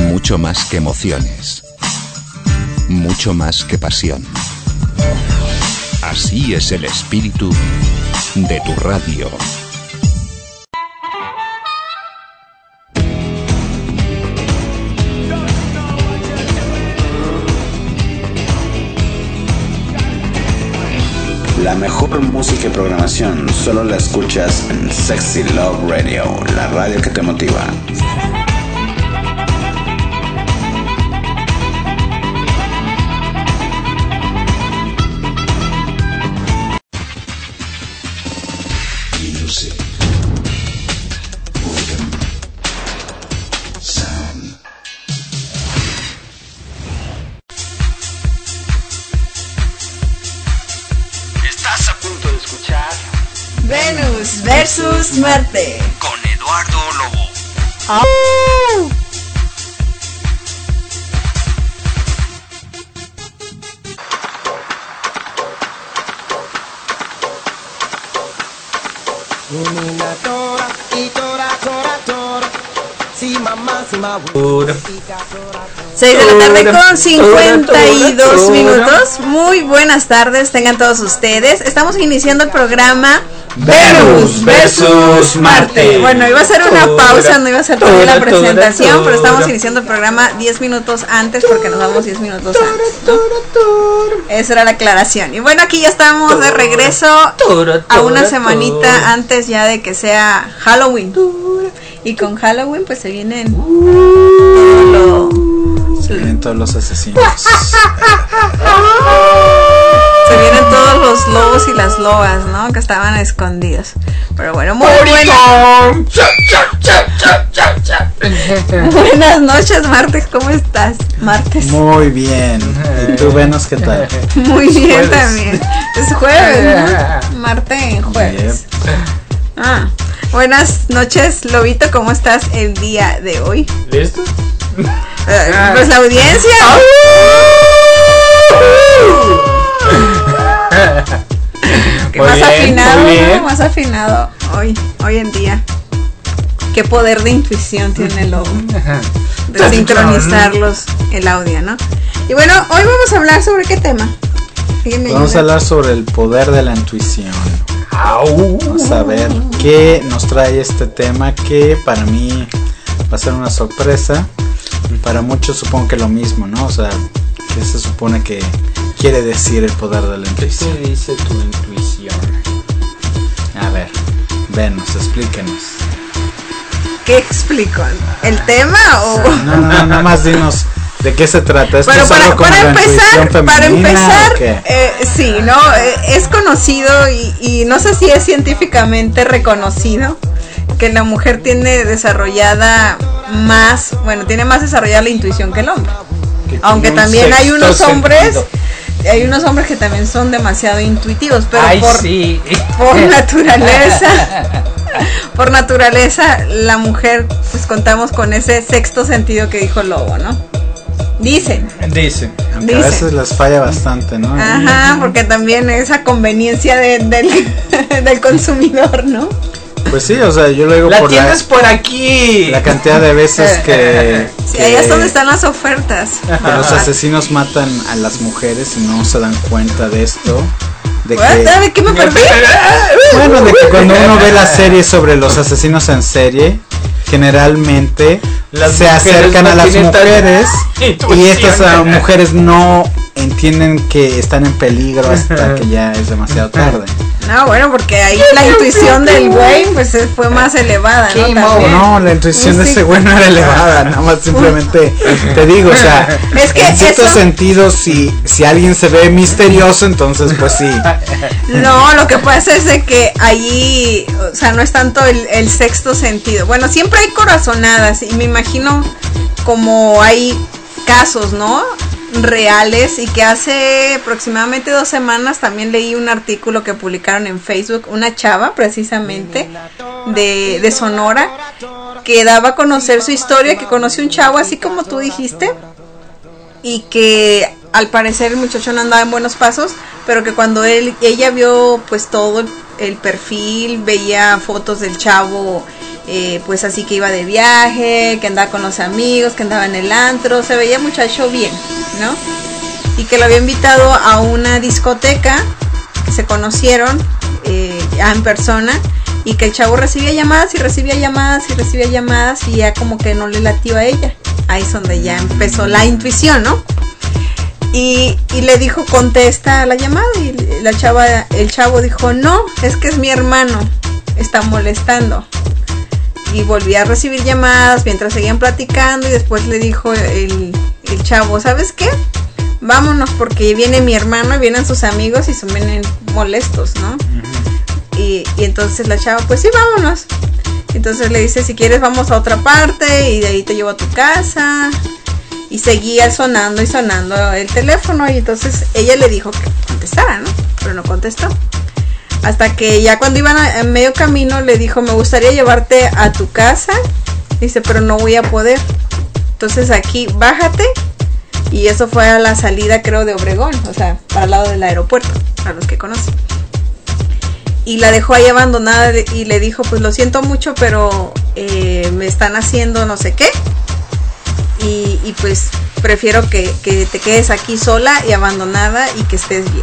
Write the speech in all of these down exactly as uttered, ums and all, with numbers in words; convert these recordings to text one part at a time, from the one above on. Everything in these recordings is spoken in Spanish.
Mucho más que emociones. Mucho más que pasión. Así es el espíritu de tu radio. La mejor música y programación solo la escuchas en Sexy Love Radio, la radio que te motiva. Music, rhythm, sound. Estás a punto de escuchar Venus versus Marte con Eduardo Lobo. ¡Au! Una tora y tora tora tora. Si mamá, si mamá. seis de la tarde con cincuenta y dos minutos. Muy buenas tardes, tengan todos ustedes. Estamos iniciando el programa Venus versus Marte. Bueno, iba a ser una pausa, no iba a ser toda la presentación, pero estamos iniciando el programa diez minutos antes porque nos vamos diez minutos antes, ¿no? Esa era la aclaración. Y bueno, aquí ya estamos de regreso a una semanita antes ya de que sea Halloween. Y con Halloween pues se vienen todo lo... Se vienen todos los asesinos. Se vienen todos los lobos y las lobas, ¿no? Que estaban escondidos. Pero bueno, muy bueno. Buenas noches, Martes, ¿cómo estás? Martes. Muy bien. ¿Y tú, Venus, qué tal? Muy bien Jueves. también. Es jueves, ¿no? Marte en jueves. Yep. Ah, buenas noches, Lobito, ¿cómo estás el día de hoy? ¿Listo? Eh, pues la audiencia. Que Muy más bien, afinado, muy bien. ¿no? Más afinado hoy, hoy en día. Qué poder de intuición tiene el lobo. De sincronizarlos el audio, ¿no? Y bueno, hoy vamos a hablar sobre qué tema. Dígame, Vamos a ayuda. hablar sobre el poder de la intuición. Vamos a ver qué nos trae este tema, que para mí va a ser una sorpresa. Para muchos supongo que lo mismo, ¿no? O sea, ¿qué se supone que quiere decir el poder de la ¿Qué intuición? te dice tu intuición? A ver, Venus, explíquenos. ¿Qué explico? ¿El tema o...? No, no, no, nada más dinos de qué se trata. ¿Esto Bueno, es para, algo como para la empezar, intuición para femenina empezar, o qué? eh, sí, ¿no? Eh, es conocido y, y no sé si es científicamente reconocido que la mujer tiene desarrollada más, bueno, tiene más desarrollada la intuición que el hombre. Que Aunque tiene un también hay sexto unos hombres, sentido. hay unos hombres que también son demasiado intuitivos, pero Ay, por, sí. por naturaleza, por naturaleza, la mujer, pues contamos con ese sexto sentido que dijo Lobo, ¿no? Dicen. Dice. Aunque a Dicen. veces les falla bastante, ¿no? Ajá, porque también esa conveniencia de, del, del consumidor, ¿no? Pues sí, o sea, yo lo digo La por la, tienes por aquí. la cantidad de veces que, Sí, que, ahí es donde están las ofertas. que los asesinos matan a las mujeres y no se dan cuenta de esto. De ¿What? que, ¿De qué me perdí? bueno, de que cuando uno ve la serie sobre los asesinos en serie, generalmente Las se mujeres acercan no a las tienen tanta mujeres y intuición. estas uh, mujeres no entienden que están en peligro hasta que ya es demasiado tarde. No, bueno, porque ahí la intuición del güey pues eh, fue más elevada, ¿no? También. No, la intuición de Sí. ese güey no era elevada, nada más simplemente te digo, o sea, Es que en cierto eso- sentido, si, si alguien se ve misterioso, entonces pues sí. No, lo que pasa es de que allí, o sea, no es tanto el, el sexto sentido. Bueno, siempre hay corazonadas y me imagino como hay casos, ¿no? Reales, y que hace aproximadamente dos semanas también leí un artículo que publicaron en Facebook, una chava precisamente de, de Sonora, que daba a conocer su historia, que conoció un chavo así como tú dijiste, y que al parecer el muchacho no andaba en buenos pasos, pero que cuando él ella vio pues todo el, el perfil, veía fotos del chavo eh, pues así que iba de viaje, que andaba con los amigos, que andaba en el antro, se veía muchacho bien, ¿no? Y que lo había invitado a una discoteca, que se conocieron eh, ya en persona, y que el chavo recibía llamadas y recibía llamadas y recibía llamadas y ya como que no le latió a ella. Ahí es donde ya empezó la intuición, ¿no? Y, y le dijo, contesta la llamada, y la chava, el chavo dijo, no, es que es mi hermano, está molestando. Y volvía a recibir llamadas mientras seguían platicando, y después le dijo el, el chavo, ¿sabes qué? Vámonos porque viene mi hermano y vienen sus amigos y se vienen molestos, ¿no? Uh-huh. y, y entonces la chava, pues sí, vámonos. Entonces le dice, si quieres vamos a otra parte y de ahí te llevo a tu casa. Y seguía sonando y sonando el teléfono, y entonces ella le dijo que contestara, ¿no? Pero no contestó. Hasta que ya cuando iban a, en medio camino le dijo, me gustaría llevarte a tu casa. Dice, pero no voy a poder. Entonces aquí, bájate. Y eso fue a la salida, creo, de Obregón, o sea, para el lado del aeropuerto, para los que conocen. Y la dejó ahí abandonada y le dijo, pues lo siento mucho, pero eh, me están haciendo no sé qué. Y, y pues prefiero que, que te quedes aquí sola y abandonada y que estés bien.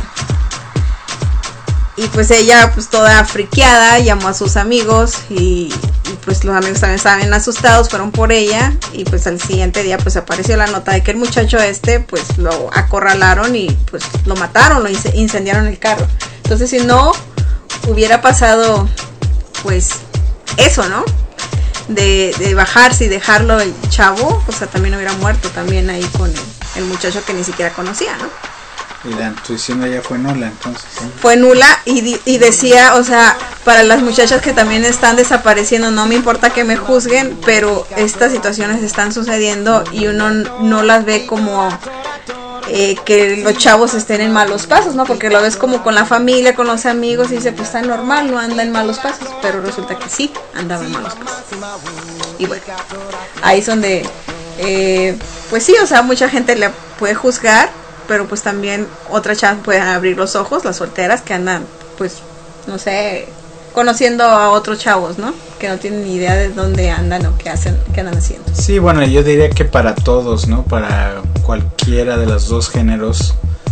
Y pues ella, pues toda friqueada, llamó a sus amigos y, y pues los amigos también estaban asustados, fueron por ella. Y pues al siguiente día pues apareció la nota de que el muchacho este pues lo acorralaron y pues lo mataron, lo incendiaron el carro. Entonces si no hubiera pasado pues eso, ¿no? De, de bajarse y dejarlo el chavo, o sea, también hubiera muerto también ahí con el, el muchacho que ni siquiera conocía, ¿no? Y la intuición de ella fue nula, entonces. ¿sí? Fue nula y, y decía, o sea, para las muchachas que también están desapareciendo, no me importa que me juzguen, pero estas situaciones están sucediendo y uno no las ve como eh, que los chavos estén en malos pasos, ¿no? Porque lo ves como con la familia, con los amigos y dice, pues está normal, no anda en malos pasos, pero resulta que sí, andaba en malos pasos. Y bueno, ahí es donde, eh, pues sí, o sea, mucha gente le puede juzgar, pero pues también otras chavas pueden abrir los ojos, las solteras que andan, pues, no sé, conociendo a otros chavos, ¿no? Que no tienen ni idea de dónde andan o qué hacen, qué andan haciendo. Sí, bueno, yo diría que para todos, ¿no? Para cualquiera de los dos géneros,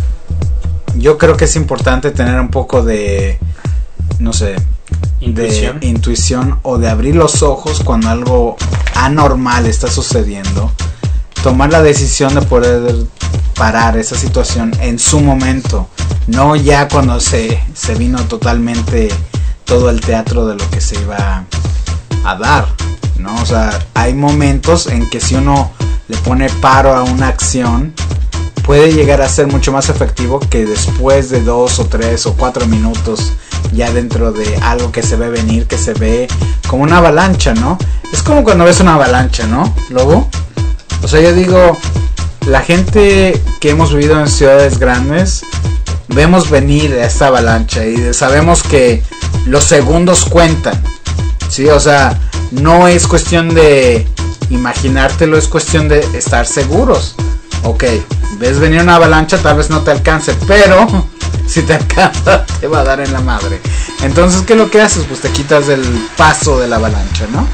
yo creo que es importante tener un poco de, no sé, intuición, de intuición o de abrir los ojos cuando algo anormal está sucediendo. Tomar la decisión de poder parar esa situación en su momento, no ya cuando se, se vino totalmente todo el teatro de lo que se iba a dar, ¿no? O sea, hay momentos en que si uno le pone paro a una acción, puede llegar a ser mucho más efectivo que después de dos o tres o cuatro minutos ya dentro de algo que se ve venir, que se ve como una avalancha, ¿no? Es como cuando ves una avalancha, ¿no, Lobo? O sea, yo digo, la gente que hemos vivido en ciudades grandes, vemos venir esta avalancha y sabemos que los segundos cuentan, ¿sí? O sea, no es cuestión de imaginártelo, es cuestión de estar seguros. Ok, ves venir una avalancha, tal vez no te alcance, pero si te alcanza, te va a dar en la madre. Entonces, ¿qué es lo que haces? Pues te quitas del paso de la avalancha, ¿no?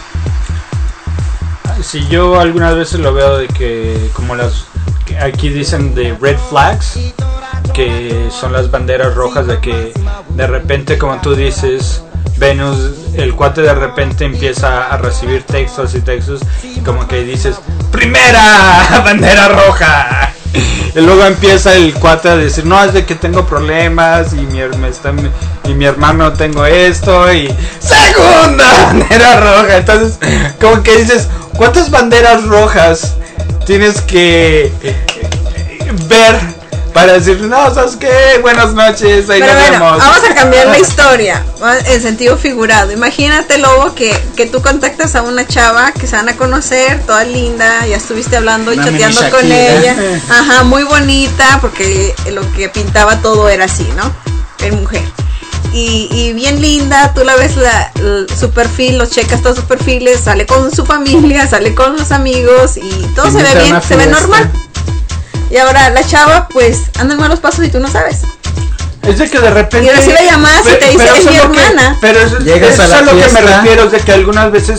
Si yo algunas veces lo veo de que, como las que aquí dicen de red flags, que son las banderas rojas, de que de repente, como tú dices, Venus, el cuate de repente empieza a recibir textos y textos y como que dices, ¡primera bandera roja! Y luego empieza el cuate a decir, no, es de que tengo problemas y mi, me está, y mi hermano tengo esto y segunda bandera roja. Entonces como que dices, ¿cuántas banderas rojas tienes que ver para decir, no, ¿sabes qué? Buenas noches, ahí Pero nos bueno, vemos. vamos a cambiar la historia en sentido figurado. Imagínate, Lobo, que, que tú contactas a una chava que se van a conocer, toda linda, ya estuviste hablando y Una chateando mini con Shakira. ella. Ajá, muy bonita, porque lo que pintaba todo era así, ¿no? En mujer. Y, y bien linda, tú la ves la, la, su perfil, lo checas todos sus perfiles, sale con su familia, sale con los amigos y todo Te se ve invita a bien, una se ve fiesta. normal. Y ahora la chava pues anda en malos pasos y tú no sabes. Es de que de repente Y recibe llamadas y te dice, pero "Es eso mi lo que- hermana". pero eso, Llegas eso a es la a lo que me fiesta. refiero, es de que algunas veces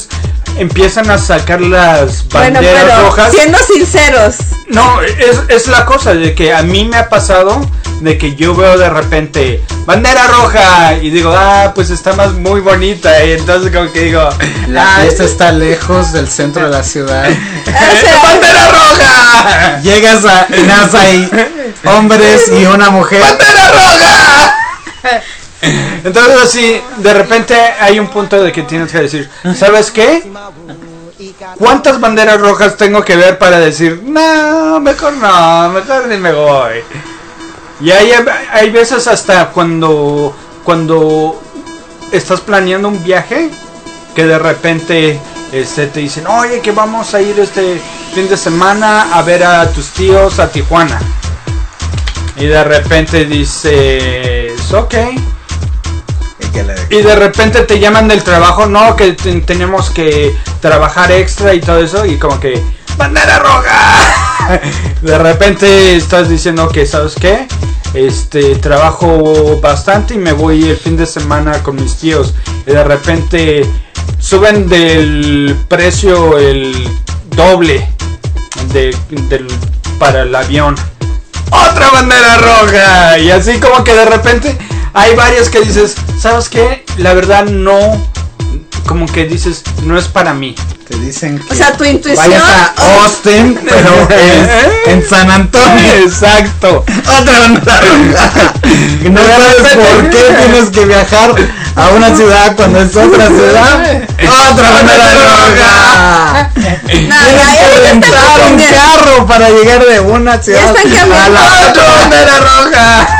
empiezan a sacar las Bueno, banderas pero rojas. siendo sinceros, No, es, es la cosa de que a mí me ha pasado de que yo veo de repente bandera roja y digo, ah, pues está más muy bonita, y entonces como que digo, La ah, fiesta está lejos del centro de la ciudad. ¡bandera roja! Llegas a y nace ahí hombres y una mujer. ¡Bandera roja! Entonces así, de repente hay un punto de que tienes que decir, ¿sabes qué? ¿Cuántas banderas rojas tengo que ver para decir, no, mejor no, mejor ni me voy? Y hay, hay veces hasta cuando, cuando estás planeando un viaje, que de repente este, te dicen, oye, que vamos a ir este fin de semana a ver a tus tíos a Tijuana. Y de repente dices, ok. Y de repente te llaman del trabajo, no, que te, tenemos que trabajar extra y todo eso, y como que, ¡bandera roja! De repente estás diciendo que, ¿sabes qué? Este, trabajo bastante y me voy el fin de semana con mis tíos. Y de repente suben del precio el doble de, del, para el avión. ¡Otra bandera roja! Y así como que de repente hay varias que dices, ¿sabes qué? La verdad no, como que dices, no es para mí. Te dicen que o sea, tu intuición. vayas a Austin, pero es en San Antonio. Exacto. Otra bandera roja. No sabes por qué tienes que viajar a una ciudad cuando es otra ciudad. Otra bandera roja. No, Tienes ya, ya que te están rentar un confundiendo. carro para llegar de una ciudad están cambiando. a la ¡Otra bandera roja!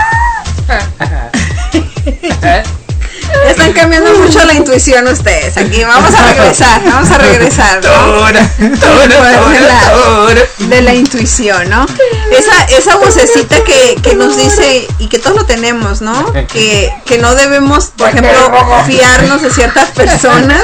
Ya están cambiando mucho la intuición ustedes. Aquí vamos a regresar, vamos a regresar, ¿no? Tora, tora, de, la, tora. de la intuición, ¿no? Esa, esa vocecita que, que nos dice, y que todos lo tenemos, ¿no? Que, que no debemos, por ejemplo, fiarnos de ciertas personas.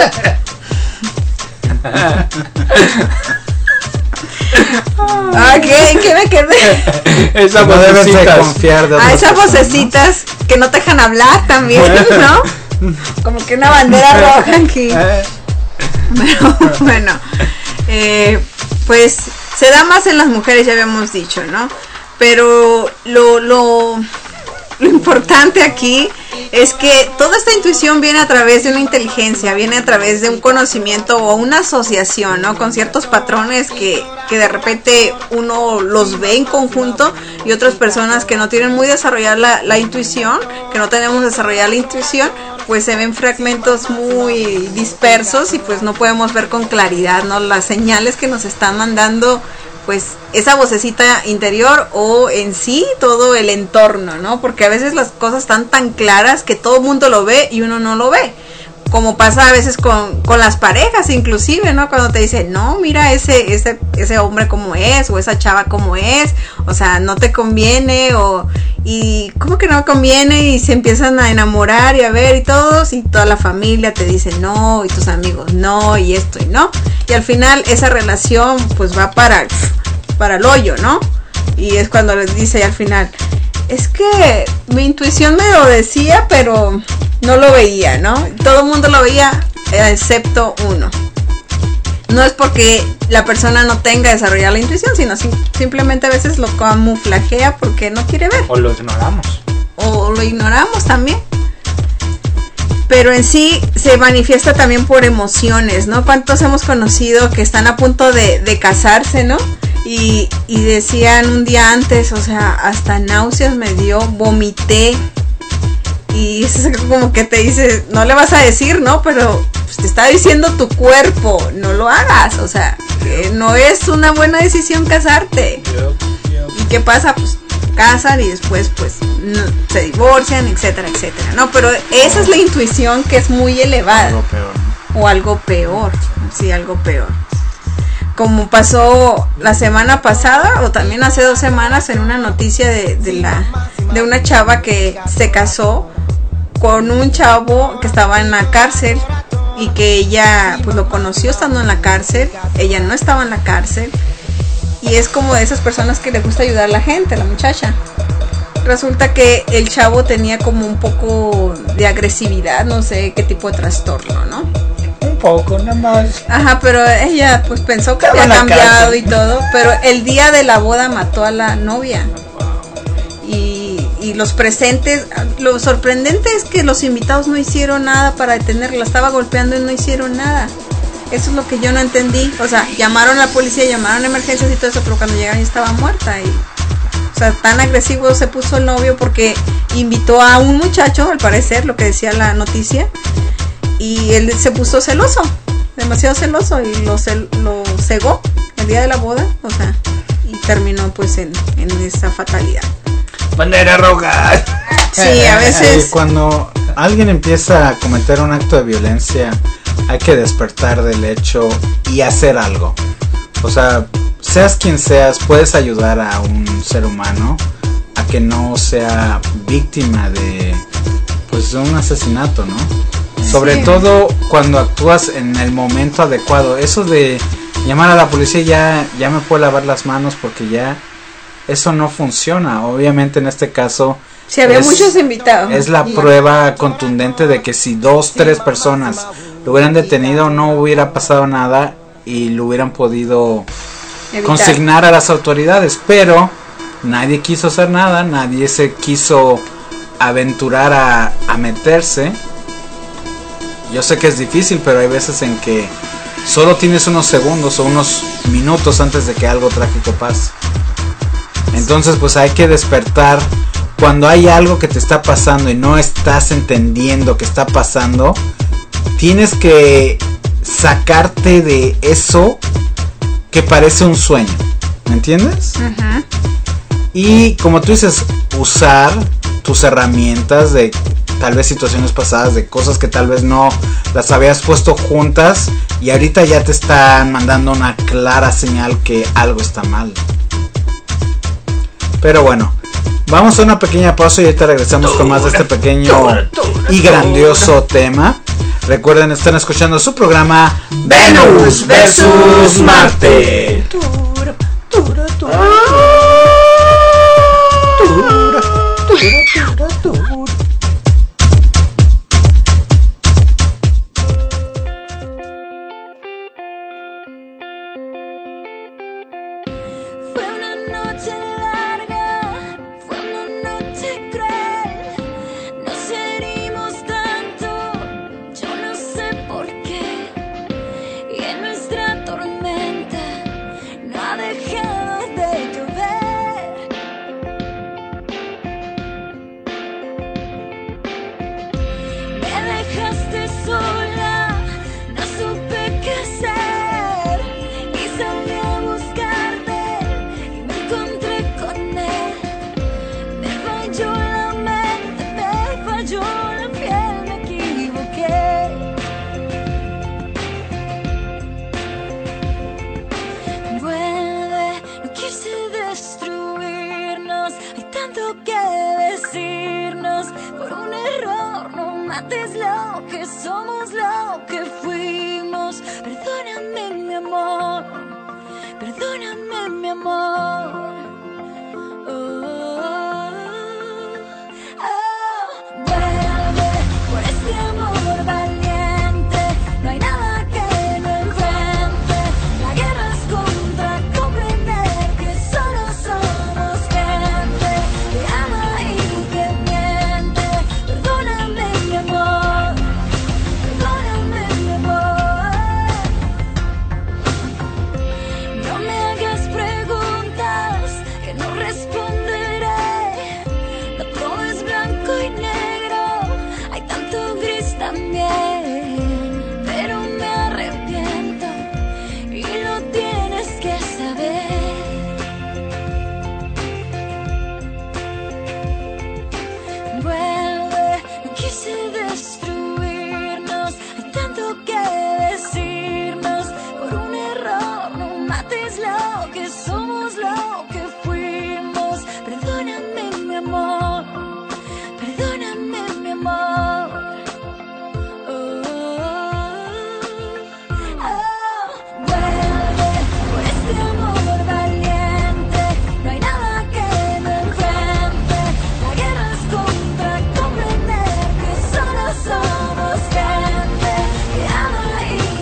Ah, ¿qué? ¿Qué me quedé? Esa No debes de vocecita. confiar de A otras esas personas, vocecitas que no te dejan hablar también, ¿no? Como que una bandera roja aquí. Bueno, bueno, eh, pues se da más en las mujeres, ya habíamos dicho, ¿no? Pero lo, lo, lo importante aquí es que toda esta intuición viene a través de una inteligencia, viene a través de un conocimiento o una asociación, ¿no? Con ciertos patrones que, que de repente uno los ve en conjunto, y otras personas que no tienen muy desarrollada la, la intuición, que no tenemos desarrollada la intuición, pues se ven fragmentos muy dispersos y pues no podemos ver con claridad, ¿no? Las señales que nos están mandando, pues esa vocecita interior o en sí todo el entorno, ¿no? Porque a veces las cosas están tan claras que todo el mundo lo ve y uno no lo ve. Como pasa a veces con, con las parejas inclusive, ¿no? Cuando te dicen, no, mira ese, ese, ese hombre como es, o esa chava como es, o sea, no te conviene, o, y ¿cómo que no conviene? Y se empiezan a enamorar y a ver y todos, y toda la familia te dice no, y tus amigos no, y esto y no, y al final esa relación pues va para, para el hoyo, ¿no? Y es cuando les dice al final, es que mi intuición me lo decía, pero no lo veía, ¿no? Todo el mundo lo veía, excepto uno. No es porque la persona no tenga desarrollada la intuición, sino sim- simplemente a veces lo camuflajea porque no quiere ver. O lo ignoramos. O lo ignoramos también. Pero en sí se manifiesta también por emociones, ¿no? ¿Cuántos hemos conocido que están a punto de, de casarse, ¿no? Y, y decían un día antes, o sea, hasta náuseas me dio, vomité. Y es como que te dice, no le vas a decir, ¿no? Pero pues, te está diciendo tu cuerpo, no lo hagas. O sea, que no es una buena decisión casarte. ¿Y qué pasa? Pues casan y después pues no, se divorcian, etcétera, etcétera. No, pero esa es la intuición que es muy elevada. Algo peor, ¿no? O algo peor, sí, algo peor. Como pasó la semana pasada o también hace dos semanas en una noticia de, de, la, de una chava que se casó con un chavo que estaba en la cárcel y que ella pues lo conoció estando en la cárcel, ella no estaba en la cárcel, y es como de esas personas que le gusta ayudar a la gente, la muchacha. Resulta que el chavo tenía como un poco de agresividad, no sé qué tipo de trastorno, ¿no? un poco, nada más. Ajá, pero ella pues pensó que Estaba había en la cambiado cárcel. y todo, pero el día de la boda mató a la novia. Y, y los presentes, lo sorprendente es que los invitados no hicieron nada para detenerla, estaba golpeando y no hicieron nada. Eso es lo que yo no entendí. O sea, llamaron a la policía, llamaron a emergencias y todo eso, pero cuando llegaron ya estaba muerta. Y, o sea, tan agresivo se puso el novio porque invitó a un muchacho, al parecer, lo que decía la noticia, y él se puso celoso, demasiado celoso, y lo, cel- lo cegó el día de la boda, o sea, y terminó pues en, en esa fatalidad. Bandera roja. Sí, a veces... Eh, cuando alguien empieza a cometer un acto de violencia, hay que despertar del hecho y hacer algo. O sea, seas quien seas, puedes ayudar a un ser humano a que no sea víctima de, pues, de un asesinato, ¿no? Sobre Sí. todo cuando actúas en el momento adecuado. Eso de llamar a la policía, ya, ya me puedo lavar las manos porque ya eso no funciona. Obviamente en este caso Sí, había es- muchos invitados. es la prueba contundente de que si dos, tres personas lo hubieran detenido no hubiera pasado nada y lo hubieran podido Evitar. consignar a las autoridades, pero nadie quiso hacer nada, nadie se quiso aventurar a, a meterse. Yo sé que es difícil, pero hay veces en que solo tienes unos segundos o unos minutos antes de que algo trágico pase. Entonces pues hay que despertar. Cuando hay algo que te está pasando y no estás entendiendo que está pasando, tienes que sacarte de eso que parece un sueño, ¿me entiendes? Ajá. Y como tú dices, usar tus herramientas de tal vez situaciones pasadas, de cosas que tal vez no las habías puesto juntas y ahorita ya te están mandando una clara señal que algo está mal. Pero bueno, vamos a una pequeña pausa y ahorita regresamos con más de este pequeño y grandioso tema. Recuerden, están escuchando su programa Venus versus Marte. Fue una noche larga, fue una noche cruel. Nos herimos tanto, yo no sé por qué. Y en nuestra tormenta no ha dejado de llover. Me dejaste sola, no supe qué hacer. Y salí a buscarte y me encontré con él. Me falló la mente, me falló la piel, me equivoqué. Vuelve, no quise destruirnos. Hay tanto que decirnos. Por un error no mates lo que somos, lo que fuimos. Perdóname, mi amor. Perdóname, mi amor. Oh, oh, vuelve por este amor valiente. No hay nada que no enfrente. La guerra es contra comprender que solo somos gente que ama y que miente. Perdóname, mi amor. Perdóname, mi amor. No me hagas preguntas que no responderé. No todo es blanco y negro, hay tanto gris también. Pero me arrepiento y lo tienes que saber. Vuelve, no quise destruirnos. Hay tanto que decirnos. Por un error no mates lo que somos, lo que fuimos. Perdóname, mi amor. Perdóname, mi amor. Oh, oh, vuelve por este amor valiente. No hay nada que no enfrente. La guerra es contra comprender que solo somos gente que ama y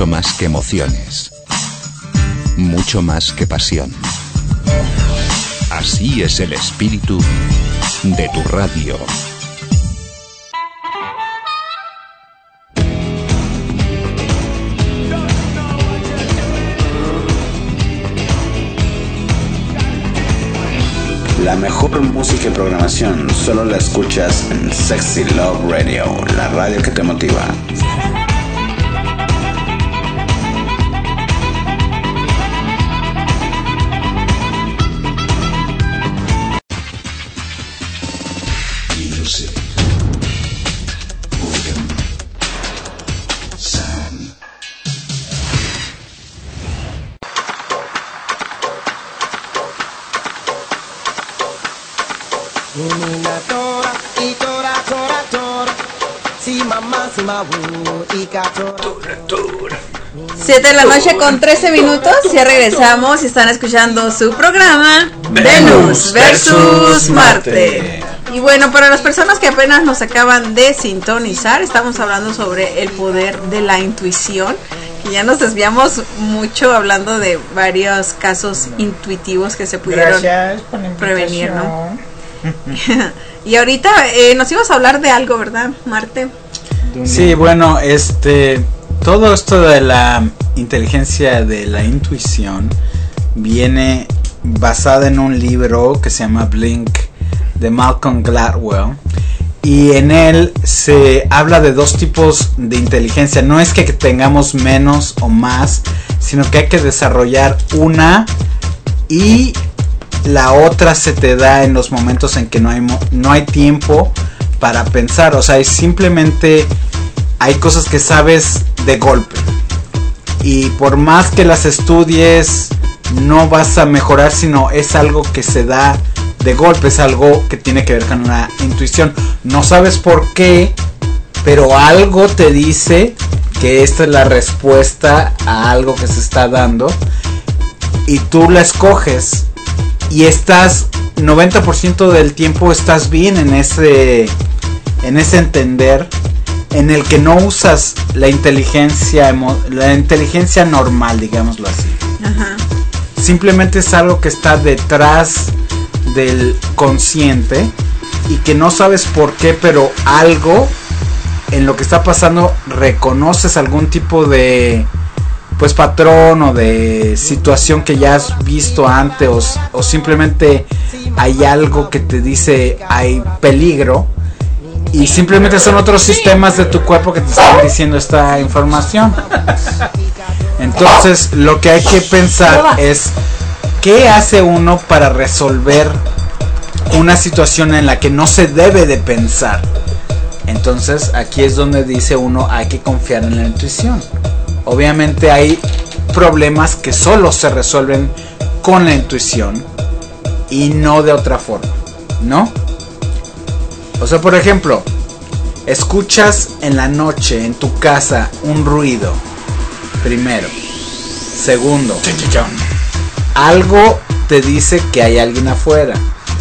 Mucho más que emociones. Mucho más que pasión. Así es el espíritu de tu radio. La mejor música y programación solo la escuchas en Sexy Love Radio, la radio que te motiva. Music. Organ. Sound. Una tora y tora tora tora. Si mamá si mabu y catora. siete de la noche con trece minutos. Ya regresamos y están escuchando su programa Venus versus Marte. Y bueno, para las personas que apenas nos acaban de sintonizar, estamos hablando sobre el poder de la intuición. Y ya nos desviamos mucho hablando de varios casos intuitivos que se pudieron prevenir, ¿no? Y ahorita eh, nos ibas a hablar de algo, ¿verdad, Marte? Sí, bueno, este, todo esto de la inteligencia de la intuición viene basada en un libro que se llama Blink de Malcolm Gladwell, y en él se habla de dos tipos de inteligencia. No es que tengamos menos o más, sino que hay que desarrollar una y la otra se te da en los momentos en que no hay, no hay tiempo para pensar. O sea, es simplemente hay cosas que sabes de golpe, y por más que las estudies no vas a mejorar, sino es algo que se da de golpe, es algo que tiene que ver con la intuición. No sabes por qué, pero algo te dice que esta es la respuesta a algo que se está dando, y tú la escoges. Y estás noventa por ciento del tiempo estás bien en ese en ese entender, en el que no usas la inteligencia la inteligencia normal, digámoslo así. Ajá. Simplemente es algo que está detrás del consciente y que no sabes por qué, pero algo en lo que está pasando reconoces algún tipo de pues patrón o de situación que ya has visto antes, o, o simplemente hay algo que te dice hay peligro, y simplemente son otros sistemas de tu cuerpo que te están diciendo esta información. Entonces lo que hay que pensar es qué hace uno para resolver una situación en la que no se debe de pensar. Entonces aquí es donde dice uno hay que confiar en la intuición. Obviamente hay problemas que solo se resuelven con la intuición y no de otra forma, ¿no? O sea, por ejemplo, escuchas en la noche en tu casa un ruido. Primero. Segundo, algo te dice que hay alguien afuera.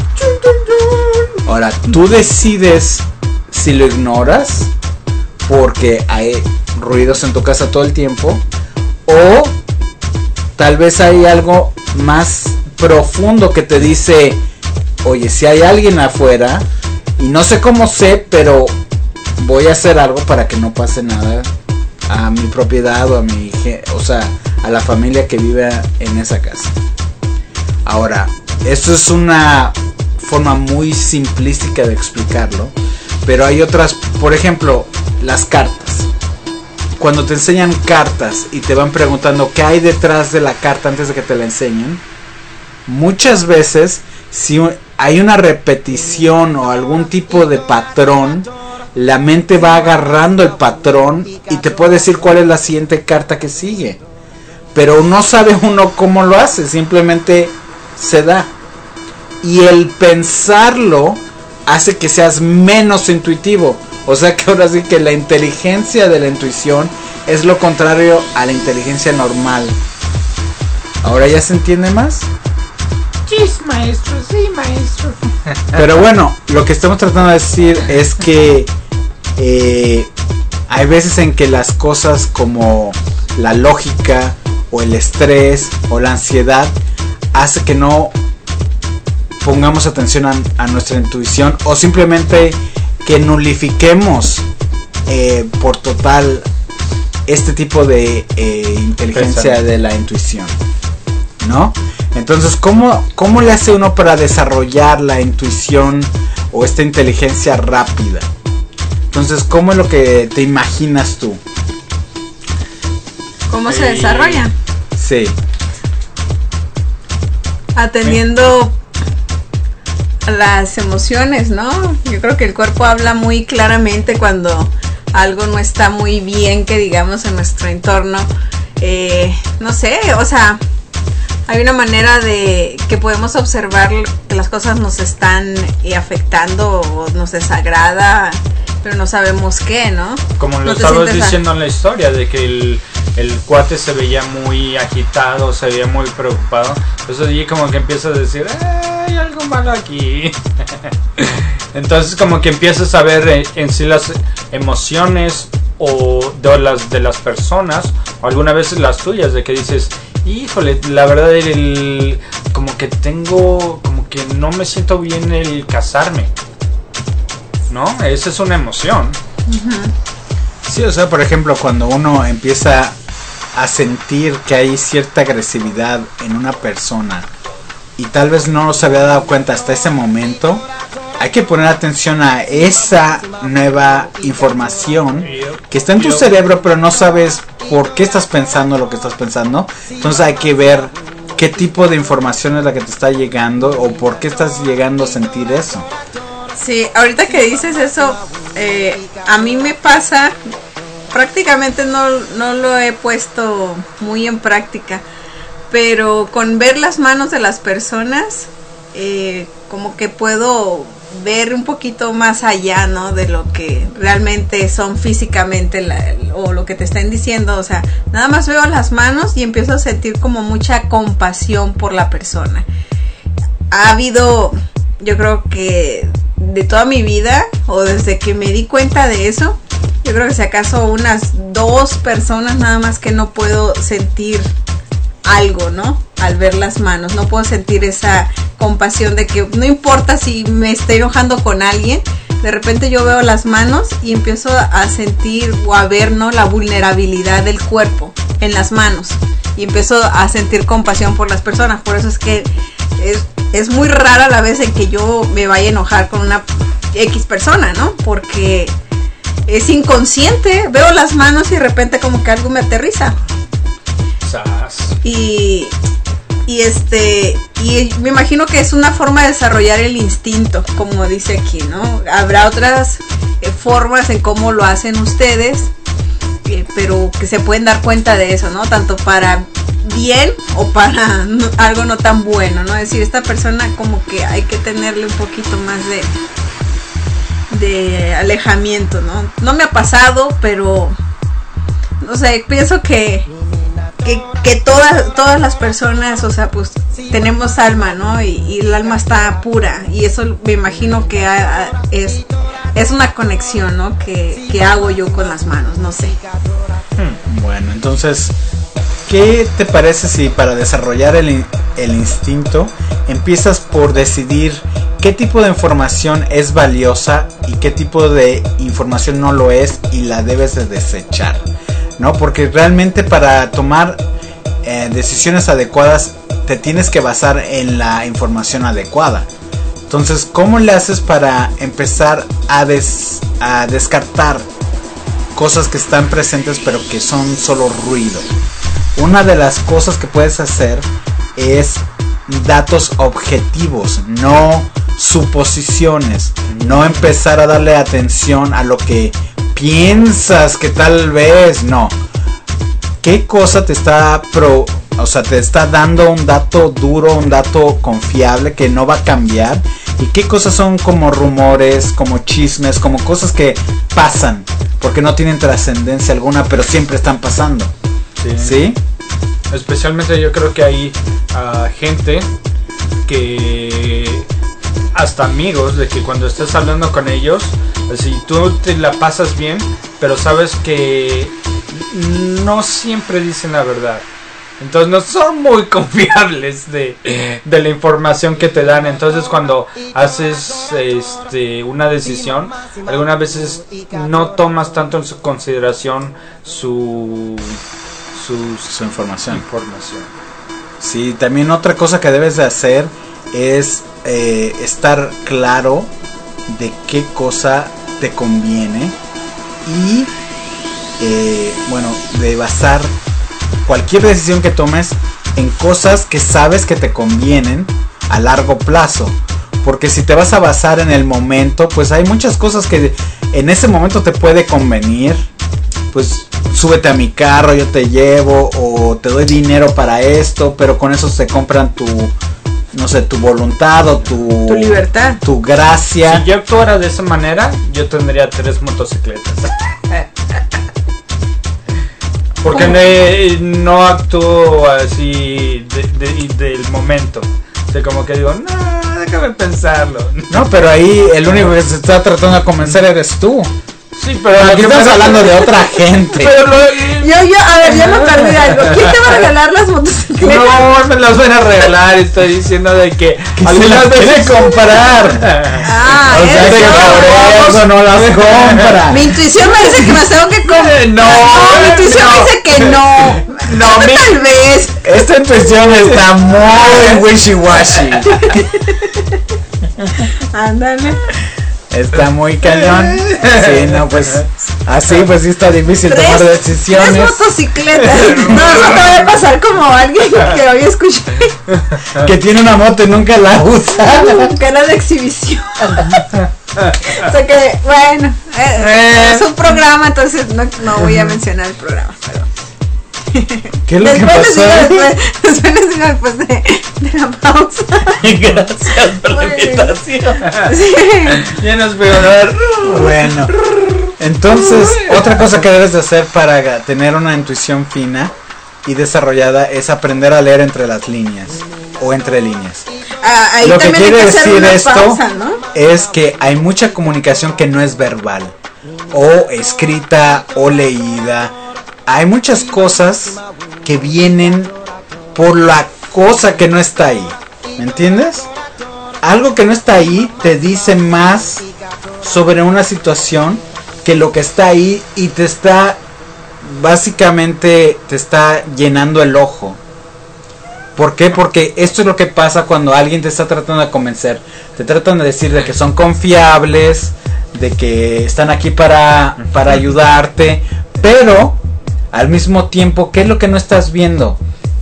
Ahora, tú decides si lo ignoras porque hay ruidos en tu casa todo el tiempo, o tal vez hay algo más profundo que te dice, oye, si hay alguien afuera y no sé cómo sé, pero voy a hacer algo para que no pase nada a mi propiedad o a mi, o sea, a la familia que vive en esa casa. Ahora, esto es una forma muy simplística de explicarlo, pero hay otras, por ejemplo, las cartas. Cuando te enseñan cartas y te van preguntando qué hay detrás de la carta antes de que te la enseñen, muchas veces si hay una repetición o algún tipo de patrón, la mente va agarrando el patrón y te puede decir cuál es la siguiente carta que sigue, pero no sabe uno cómo lo hace, simplemente se da. Y el pensarlo hace que seas menos intuitivo. O sea que ahora sí que la inteligencia de la intuición es lo contrario a la inteligencia normal. ¿Ahora ya se entiende más? Sí, maestro, sí, maestro. Pero bueno, lo que estamos tratando de decir es que eh, hay veces en que las cosas como la lógica o el estrés o la ansiedad hace que no pongamos atención a, a nuestra intuición, o simplemente que nulifiquemos eh, por total este tipo de eh, inteligencia de la intuición, ¿no? Entonces, ¿cómo, ¿cómo le hace uno para desarrollar la intuición o esta inteligencia rápida? Entonces, ¿cómo es lo que te imaginas tú? ¿Cómo se desarrolla? Sí. Atendiendo a las emociones, ¿no? Yo creo que el cuerpo habla muy claramente cuando algo no está muy bien, que digamos, en nuestro entorno. Eh, no sé, o sea, hay una manera de que podemos observar que las cosas nos están eh, afectando o nos desagrada, pero no sabemos qué, ¿no? Como lo ¿No te estabas sientes diciendo a- en la historia, de que el, el cuate se veía muy agitado, se veía muy preocupado. Entonces allí como que empiezas a decir, "Eh, hay algo malo aquí". Entonces como que empiezas a ver en, en sí las emociones o de las de las personas, o alguna vez las tuyas, de que dices, híjole, la verdad el, como que tengo, como que no me siento bien el casarme, ¿no? Esa es una emoción. Sí, o sea, por ejemplo, cuando uno empieza a sentir que hay cierta agresividad en una persona y tal vez no se había dado cuenta hasta ese momento, hay que poner atención a esa nueva información que está en tu cerebro, pero no sabes por qué estás pensando lo que estás pensando. Entonces hay que ver qué tipo de información es la que te está llegando o por qué estás llegando a sentir eso. Sí, ahorita que dices eso, eh, a mí me pasa, prácticamente no, no lo he puesto muy en práctica, pero con ver las manos de las personas, eh, como que puedo ver un poquito más allá, ¿no? De lo que realmente son físicamente la, o lo que te están diciendo. O sea, nada más veo las manos y empiezo a sentir como mucha compasión por la persona. Ha habido, yo creo que de toda mi vida, o desde que me di cuenta de eso, yo creo que si acaso unas dos personas nada más que no puedo sentir algo, ¿no? Al ver las manos, no puedo sentir esa compasión de que no importa si me estoy enojando con alguien, de repente yo veo las manos y empiezo a sentir o a ver, ¿no? La vulnerabilidad del cuerpo en las manos, y empiezo a sentir compasión por las personas. Por eso es que es, es muy rara la vez en que yo me vaya a enojar con una X persona, ¿no? Porque es inconsciente, veo las manos y de repente como que algo me aterriza. Y, y este y me imagino que es una forma de desarrollar el instinto, como dice aquí, ¿no? Habrá otras eh, formas en cómo lo hacen ustedes, eh, pero que se pueden dar cuenta de eso, ¿no? Tanto para bien o para no, algo no tan bueno, ¿no? Es decir, esta persona como que hay que tenerle un poquito más de de alejamiento, ¿no? No me ha pasado, pero no sé, pienso que que, que todas todas las personas, o sea, pues tenemos alma, ¿no? Y, y el alma está pura, y eso me imagino que a, a, es es una conexión, ¿no? Que, que hago yo con las manos, no sé. Bueno, entonces, ¿qué te parece si para desarrollar el, el instinto empiezas por decidir qué tipo de información es valiosa y qué tipo de información no lo es y la debes de desechar, ¿no? Porque realmente para tomar eh, decisiones adecuadas te tienes que basar en la información adecuada. Entonces, ¿cómo le haces para empezar a, des, a descartar cosas que están presentes pero que son solo ruido? Una de las cosas que puedes hacer es datos objetivos, no suposiciones, no empezar a darle atención a lo que piensas que tal vez, no. ¿Qué cosa te está pro, o sea, te está dando un dato duro, un dato confiable que no va a cambiar? ¿Y qué cosas son como rumores, como chismes, como cosas que pasan porque no tienen trascendencia alguna, pero siempre están pasando? Sí. ¿Sí? Especialmente yo creo que hay uh, gente que hasta amigos, de que cuando estás hablando con ellos, si tú te la pasas bien, pero sabes que no siempre dicen la verdad. Entonces no son muy confiables de, de la información que te dan. Entonces cuando haces este, una decisión, algunas veces no tomas tanto en su consideración su, su, su información. información. Sí, también otra cosa que debes de hacer es eh, estar claro de qué cosa te conviene y eh, bueno, de basar cualquier decisión que tomes en cosas que sabes que te convienen a largo plazo. Porque si te vas a basar en el momento, pues hay muchas cosas que en ese momento te puede convenir. Pues súbete a mi carro, yo te llevo, o te doy dinero para esto, pero con eso se compran tu, no sé, tu voluntad o tu, tu libertad, tu gracia. Si yo actuara de esa manera, yo tendría tres motocicletas. Porque no, no actúo así de, de, del momento. O sea, como que digo, no, déjame pensarlo. No, pero ahí el único que se está tratando de convencer eres tú. Sí, pero aquí estamos hablando de otra gente. Pero lo, yo, yo, a ver, yo me perdí de algo. ¿Quién te va a regalar las motocicletas? No, me las van a regalar. Estoy diciendo de que, que algunas veces comprar. Ah, o sea, eso, que por eso no las compra. Mi intuición me dice que me las tengo que comprar. No, no, mi intuición no. me dice que no. No, mi... tal vez. Esta intuición está muy wishy-washy. Ándale. Está muy cañón. Sí, no, pues así pues sí está difícil tres, tomar decisiones. Tres motocicletas. No, eso te voy a pasar como alguien que hoy escuché. Que tiene una moto y nunca la usa. Que era de exhibición. O sea que, bueno, eh, es un programa, entonces no, no voy a mencionar el programa, pero... ¿Qué es lo después que pasó? Les digo después, después les digo después de, de la pausa. Gracias por la invitación. Sí. Ya nos veo dar. Bueno, entonces otra cosa que debes de hacer para tener una intuición fina y desarrollada es aprender a leer entre las líneas o entre líneas. Ah, ahí lo que quiere que decir esto pausa, ¿no? es que hay mucha comunicación que no es verbal o escrita o leída. Hay muchas cosas que vienen por la cosa que no está ahí. ¿Me entiendes? Algo que no está ahí te dice más sobre una situación que lo que está ahí y te está básicamente te está llenando el ojo. ¿Por qué? Porque esto es lo que pasa cuando alguien te está tratando de convencer. Te tratan de decir de que son confiables, de que están aquí para, para ayudarte, pero al mismo tiempo, ¿qué es lo que no estás viendo?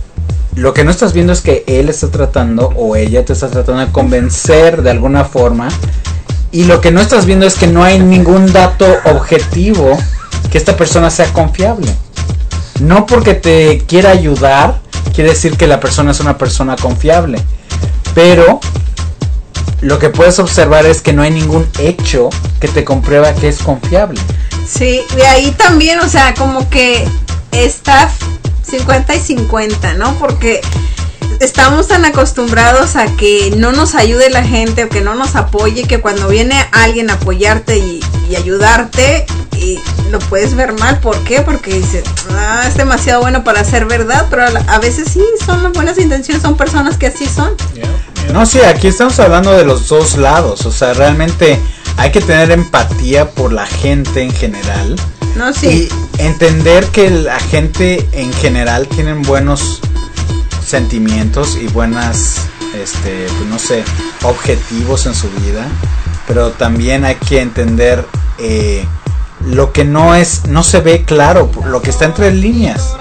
Lo que no estás viendo es que él está tratando o ella te está tratando de convencer de alguna forma, y lo que no estás viendo es que no hay ningún dato objetivo que esta persona sea confiable. No porque te quiera ayudar quiere decir que la persona es una persona confiable, pero lo que puedes observar es que no hay ningún hecho que te comprueba que es confiable. Sí, de ahí también, o sea, como que está cincuenta y cincuenta, ¿no? Porque estamos tan acostumbrados a que no nos ayude la gente o que no nos apoye, que cuando viene alguien a apoyarte y, y ayudarte, y lo puedes ver mal. ¿Por qué? Porque dices, ah, es demasiado bueno para ser verdad, pero a, la, a veces sí, son las buenas intenciones, son personas que así son. Yeah, yeah. No, sí, aquí estamos hablando de los dos lados, o sea, realmente hay que tener empatía por la gente en general. No, sí. Y entender que la gente en general tienen buenos sentimientos y buenas, este, pues no sé, objetivos en su vida, pero también hay que entender eh, lo que no es, no se ve claro, lo que está entre líneas.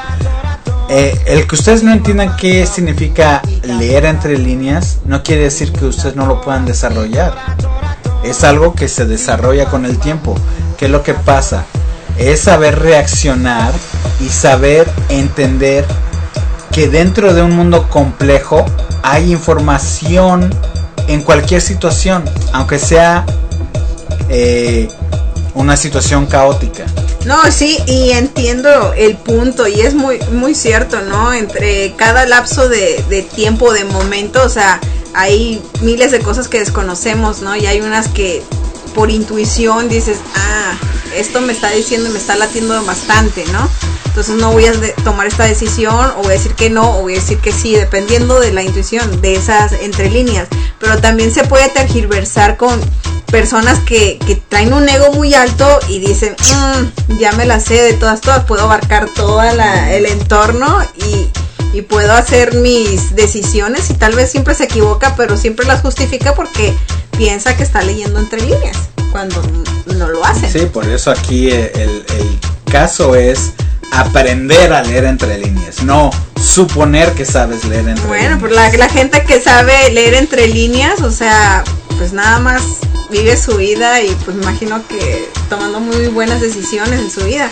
Eh, el que ustedes no entiendan qué significa leer entre líneas no quiere decir que ustedes no lo puedan desarrollar. Es algo que se desarrolla con el tiempo. ¿Qué es lo que pasa? Es saber reaccionar y saber entender que dentro de un mundo complejo hay información en cualquier situación, aunque sea eh, una situación caótica. No, sí, y entiendo el punto, y es muy muy cierto, ¿no? Entre cada lapso de, de tiempo, de momento, o sea, hay miles de cosas que desconocemos, ¿no? Y hay unas que por intuición dices, ah, esto me está diciendo, me está latiendo bastante, ¿no? entonces no voy a de- tomar esta decisión, o voy a decir que no, o voy a decir que sí, dependiendo de la intuición, de esas entre líneas. Pero también se puede tergiversar con personas que, que traen un ego muy alto y dicen, mmm, ya me la sé de todas, todas, puedo abarcar todo el entorno y, y puedo hacer mis decisiones, y tal vez siempre se equivoca, pero siempre las justifica porque piensa que está leyendo entre líneas, cuando no lo hacen. Sí, por eso aquí el, el caso es aprender a leer entre líneas, no suponer que sabes leer entre bueno, líneas. pues la, la gente que sabe leer entre líneas, o sea, pues nada más vive su vida y pues me imagino que tomando muy buenas decisiones en su vida.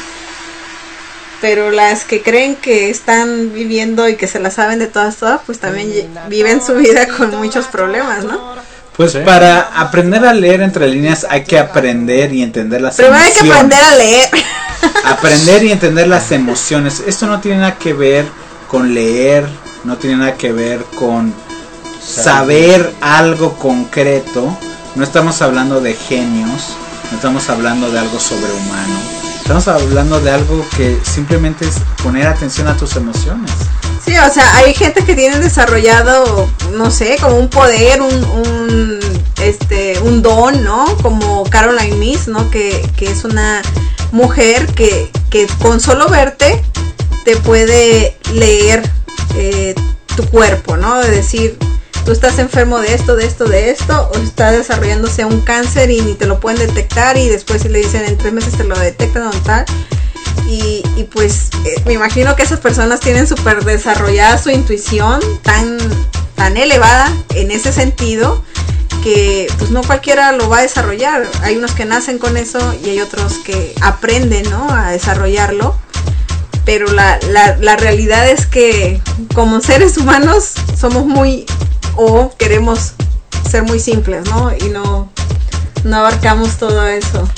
Pero las que creen que están viviendo y que se la saben de todas, todas, pues también viven su vida con muchos problemas, ¿no? Pues Sí. para aprender a leer entre líneas hay que aprender y entender las Primero hay emociones. que aprender a leer. Aprender y entender las emociones. Esto no tiene nada que ver con leer, no tiene nada que ver con saber algo concreto. No estamos hablando de genios, no estamos hablando de algo sobrehumano. Estamos hablando de algo que simplemente es poner atención a tus emociones. Sí, o sea, hay gente que tiene desarrollado, no sé, como un poder, un, un este, un don, ¿no? Como Caroline Myss, ¿no? Que, que es una mujer que, que con solo verte te puede leer eh, tu cuerpo, ¿no? De decir, tú estás enfermo de esto, de esto, de esto, o está desarrollándose un cáncer y ni te lo pueden detectar, y después si le dicen en tres meses te lo detectan o tal. Y, y pues eh, me imagino que esas personas tienen súper desarrollada su intuición tan, tan elevada en ese sentido, que pues no cualquiera lo va a desarrollar. Hay unos que nacen con eso y hay otros que aprenden, ¿no?, a desarrollarlo. Pero la, la, la realidad es que como seres humanos somos muy, o queremos ser muy simples, ¿no? Y no, no abarcamos todo eso.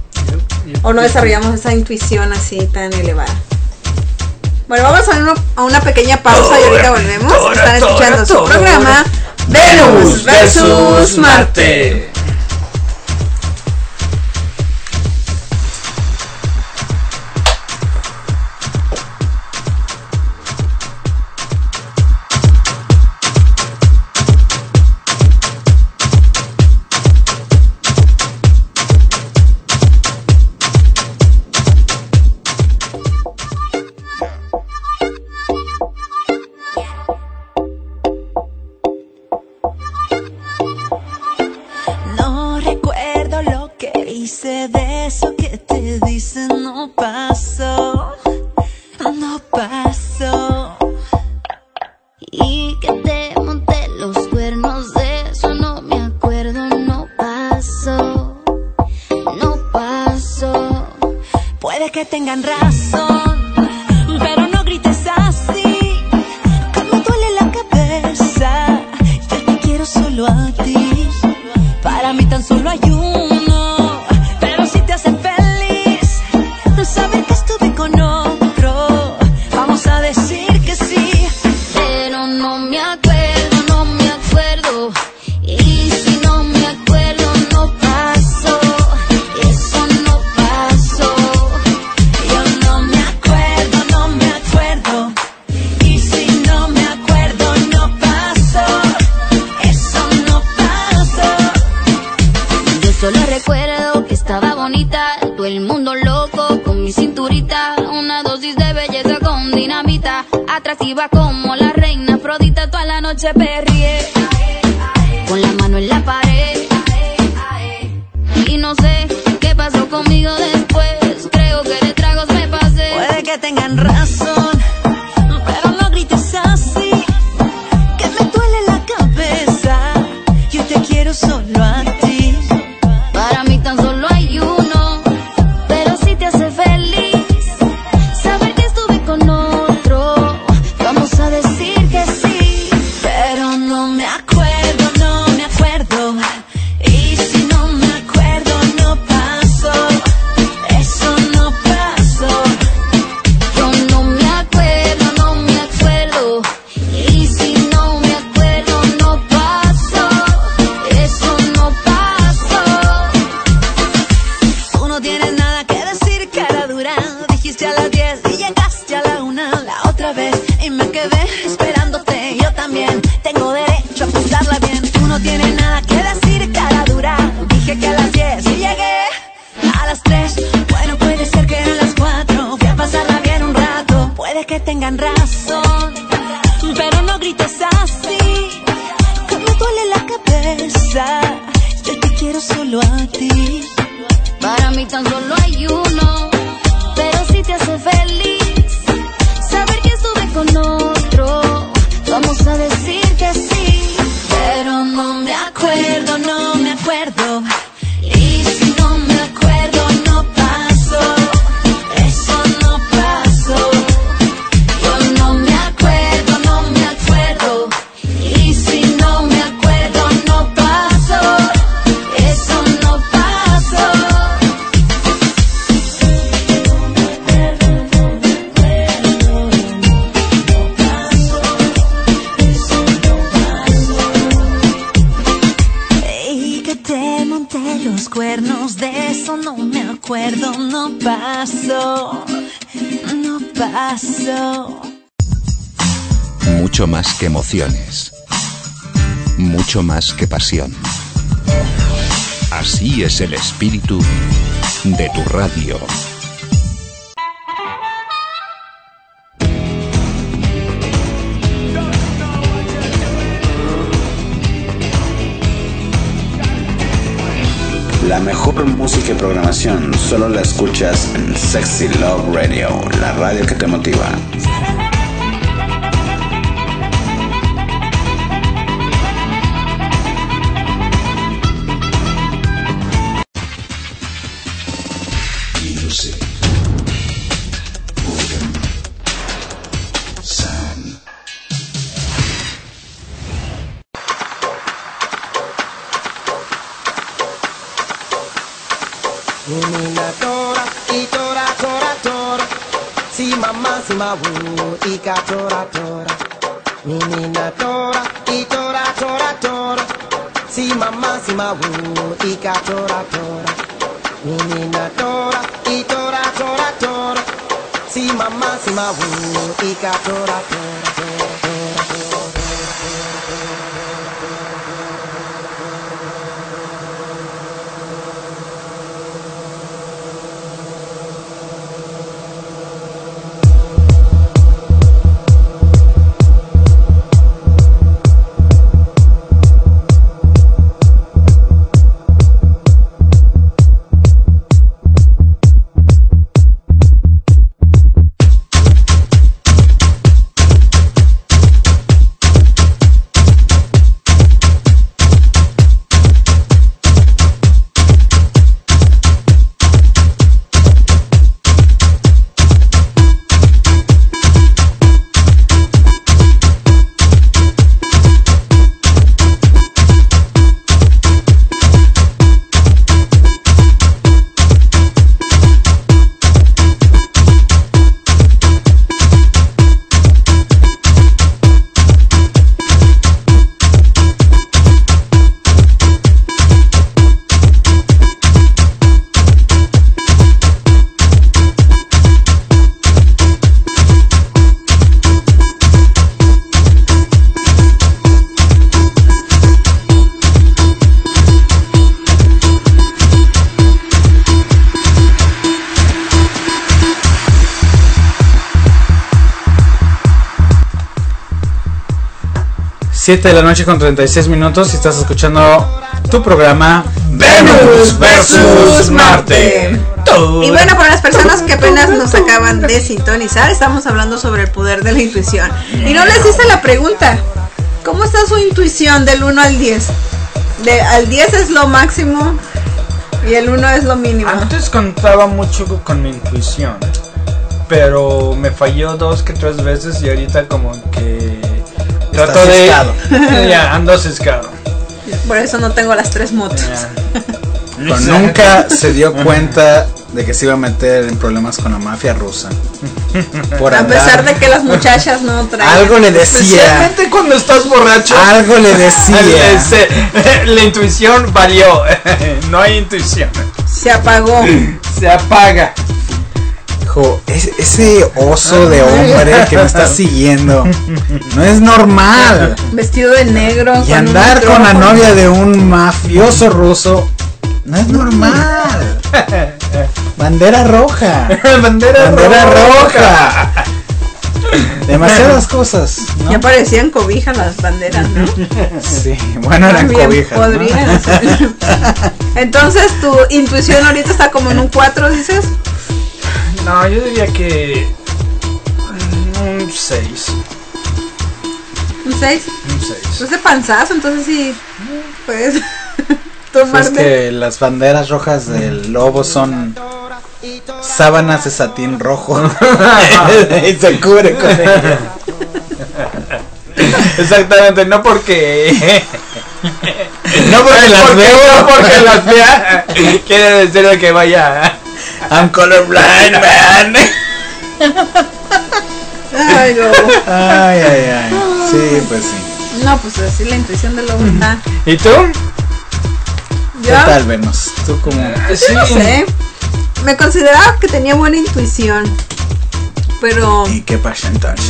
O no desarrollamos esa intuición así tan elevada. Bueno, vamos a una, a una pequeña pausa y ahorita volvemos. Están escuchando su programa Venus versus Marte. No recuerdo lo que hice, de eso que te dicen no pasó, no pasó. Y que te monté los cuernos, de eso no me acuerdo, no pasó, no pasó. Puede que tengan razón, pero no grites así, que me duele la cabeza. Yo te quiero solo a ti, para mí tan solo hay uno. Pero si te hace feliz saber que estuve con otro, vamos a decir que sí. Pero no me acuerdo, no me acuerdo. Y si no me acuerdo, no pasó. Eso no pasó. Yo no me acuerdo, no me acuerdo. Y si no me acuerdo, no pasó. Eso no pasó. Yo solo recuerdo que estaba bonita, todo el mundo loco con mi cinturita, una dosis de belleza con dinamita, atractiva como la reina Afrodita. Toda la noche perrié, con la mano en la pared, y no sé qué pasó conmigo después, creo que de tragos me pasé. Puede que tengan razón, pero no grites así, que me duele la cabeza. Yo te quiero solo a ti, para mí tan solo hay uno. Pero si te hace feliz saber que estuve con otro, vamos a decir que sí. Pero no me acuerdo, no me acuerdo. Y si no me acuerdo, no pasó. que tengan razón, pero no grites así, que me duele la cabeza. Yo te quiero solo a ti. Para mí tan solo hay uno, pero si te hace feliz saber que estuve con otro, vamos a decir que sí. Pero no me acuerdo, no me acuerdo. Y si no me acuerdo, no paso. Eso no pasó. Yo no me acuerdo, no me acuerdo. Y si no me acuerdo, no paso. Eso no pasó. Y que te monté los cuernos, de eso no me acuerdo, no pasó, no pasó. Mucho más que emociones. Mucho más que pasión. Así es el espíritu de tu radio. La mejor música y programación solo la escuchas en Sexy Love Radio, la radio que te motiva. Music. Organ. Sound. Nina tora, y tora, tora, tora. Si mamá, si ma wu, y ka tora, tora. Nina tora, y tora, tora, tora. Si mamá, si ma wu, y ka tora, tora. Nina tora, y tora, tora, tora. Si mamá, si ma wu, y ka tora, tora, tora, tora, tora. siete de la noche con treinta y seis minutos y estás escuchando tu programa Venus versus Marte. Y bueno, para las personas que apenas nos acaban de sintonizar, estamos hablando sobre el poder de la intuición. Y no les hice la pregunta, ¿cómo está su intuición del uno al diez? De, al diez es lo máximo y el uno es lo mínimo. Antes contaba mucho con mi intuición, pero me falló dos que tres veces y ahorita como que trato de... Ya, ando ciscado. Por eso no tengo las tres motos. Pero nunca se dio cuenta de que se iba a meter en problemas con la mafia rusa. Por a andar, pesar de que las muchachas no traen. Algo le decía. Especialmente cuando estás borracho. Algo le decía. La intuición valió. No hay intuición. Se apagó. Se apaga. Hijo, es, ese oso de hombre que me está siguiendo no es normal. Vestido de negro. Y andar con la novia de un mafioso ruso no es normal. Bandera roja. Bandera, Bandera roja. roja. demasiadas cosas, ¿no? Ya parecían cobijas las banderas, ¿no? Sí, bueno, eran También cobijas, ¿no? podrían ser. Entonces tu intuición ahorita está como en un cuatro, dices. No, yo diría que un seis. ¿Un seis? Un seis. Pues de panzazo, entonces sí puedes Pues tomarte. que las banderas rojas del lobo son sábanas de satín rojo y se cubre con ellas. Exactamente, no porque No porque las porque, veo, no porque las vea quiere decir que vaya. I'm colorblind, man. Ay, no. Ay, ay, ay. Sí, pues sí. No, pues así la intuición del lobo está. ¿Y tú? ¿Qué Yo, tal, Venus? Tú como... sí, no sé. Me consideraba que tenía buena intuición, pero ¿Y qué porcentaje?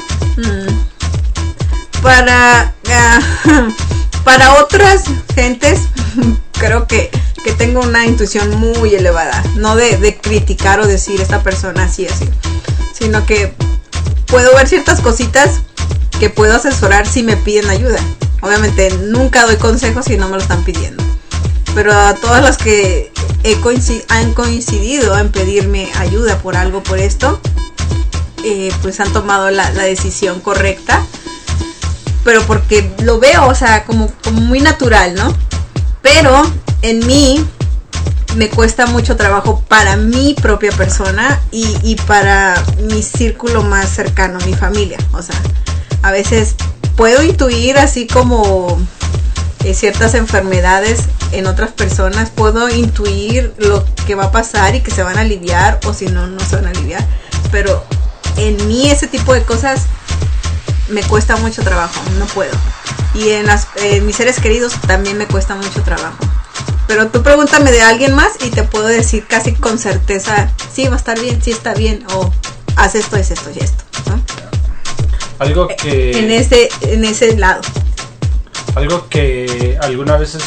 mm, para ah, para otras gentes creo que, que tengo una intuición muy elevada, no de, de criticar o decir esta persona así así, sino que puedo ver ciertas cositas que puedo asesorar si me piden ayuda. Obviamente nunca doy consejos si no me lo están pidiendo, pero a todas las que he coincid- han coincidido en pedirme ayuda por algo, por esto, eh, pues han tomado la, la decisión correcta, pero porque lo veo, o sea, como, como muy natural, ¿no? Pero en mí me cuesta mucho trabajo para mi propia persona y, y para mi círculo más cercano, mi familia. O sea, a veces puedo intuir así como eh, ciertas enfermedades en otras personas, puedo intuir lo que va a pasar y que se van a aliviar o si no, no se van a aliviar, pero en mí ese tipo de cosas me cuesta mucho trabajo, no puedo. Y en, las, en mis seres queridos también me cuesta mucho trabajo. Pero tú pregúntame de alguien más y te puedo decir casi con certeza, sí, va a estar bien, sí está bien, o haz esto, es esto y esto, ¿no? Algo que En ese, en ese lado. algo que algunas veces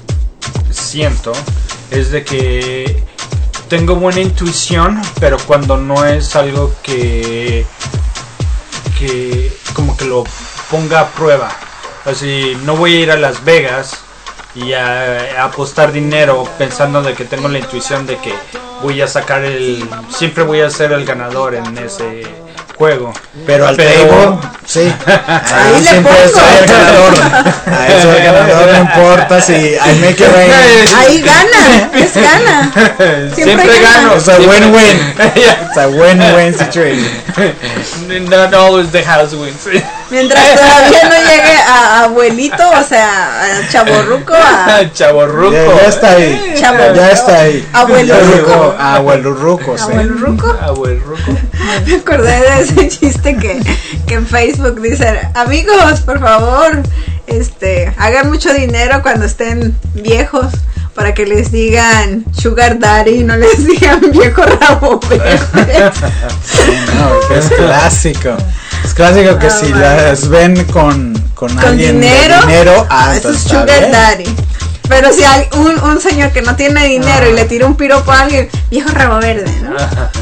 siento es de que tengo buena intuición, pero cuando no es algo que que como que lo ponga a prueba. Así, no voy a ir a Las Vegas y a, a apostar dinero pensando de que tengo la intuición de que voy a sacar el, siempre voy a ser el ganador en ese juego. Pero al Pero- table, sí. Ahí Ahí le siempre pongo. soy el ganador. Ahí soy el ganador, no importa si I make it rain. Ahí gana, es gana. Siempre gano. It's a win-win. It's a win-win situation. Not always the house wins. Mientras todavía no llegue a abuelito, o sea, a chaborruco, a Chavorruco. Ya, ya está ahí. Chavo. Ya está ahí. Abuelo Ya ruco. llegó. Abuelo ruco, sí. abuelurruco. Abuelruco. Me acordé de ese chiste que, que en Facebook dicen, amigos, por favor, este, hagan mucho dinero cuando estén viejos para que les digan sugar daddy y no les digan viejo rabo verde. No, que es clásico. Es clásico que Ah, si vale. las ven con, con, Con alguien dinero, de dinero, ah, eso es entonces está sugar bien. daddy. Pero si hay un, un señor que no tiene dinero y le tira un piropo a alguien, viejo rabo verde, ¿no?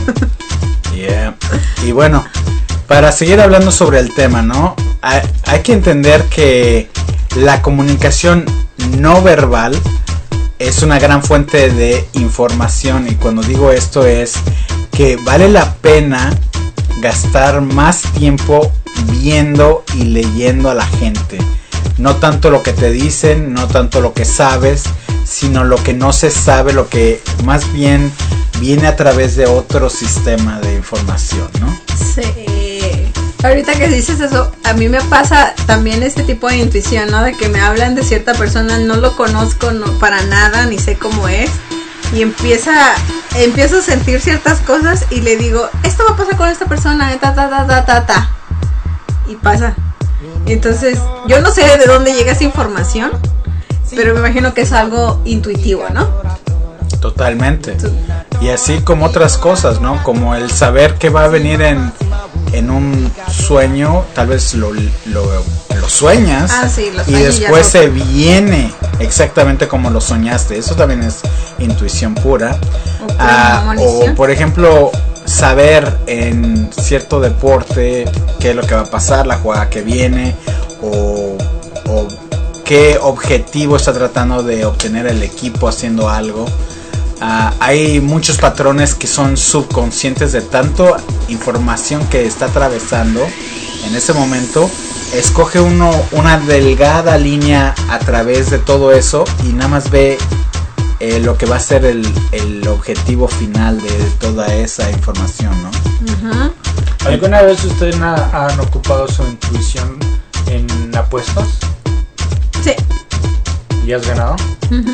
Yeah. Y bueno, para seguir hablando sobre el tema, ¿no? Hay, hay que entender que la comunicación no verbal es una gran fuente de información, y cuando digo esto es que vale la pena gastar más tiempo viendo y leyendo a la gente. No tanto lo que te dicen, no tanto lo que sabes, sino lo que no se sabe, lo que más bien viene a través de otro sistema de información, ¿no? Sí. Ahorita que dices eso, a mí me pasa también este tipo de intuición, ¿no? De que me hablan de cierta persona, no lo conozco no, para nada, ni sé cómo es, y empieza, empiezo a sentir ciertas cosas y le digo, esto va a pasar con esta persona, ta, ta, ta, ta, ta, ta. Y pasa. Entonces, yo no sé de dónde llega esa información, pero me imagino que es algo intuitivo, ¿no? Totalmente. Y así como otras cosas, ¿no? Como el saber que va a venir en, en un sueño, tal vez lo, lo, lo sueñas, Ah, sí, lo y sueño y ya después no. se viene exactamente como lo soñaste. Eso también es intuición pura. O Ah, o premonición. por ejemplo, saber en cierto deporte qué es lo que va a pasar, la jugada que viene o, o qué objetivo está tratando de obtener el equipo haciendo algo. Uh, hay muchos patrones que son subconscientes de tanto información que está atravesando en ese momento. Escoge uno una delgada línea a través de todo eso y nada más ve eh, lo que va a ser el, el objetivo final de, de toda esa información, ¿no? Uh-huh. ¿Alguna vez ustedes ha, han ocupado su intuición en apuestas? Sí. ¿Y has ganado? Uh-huh.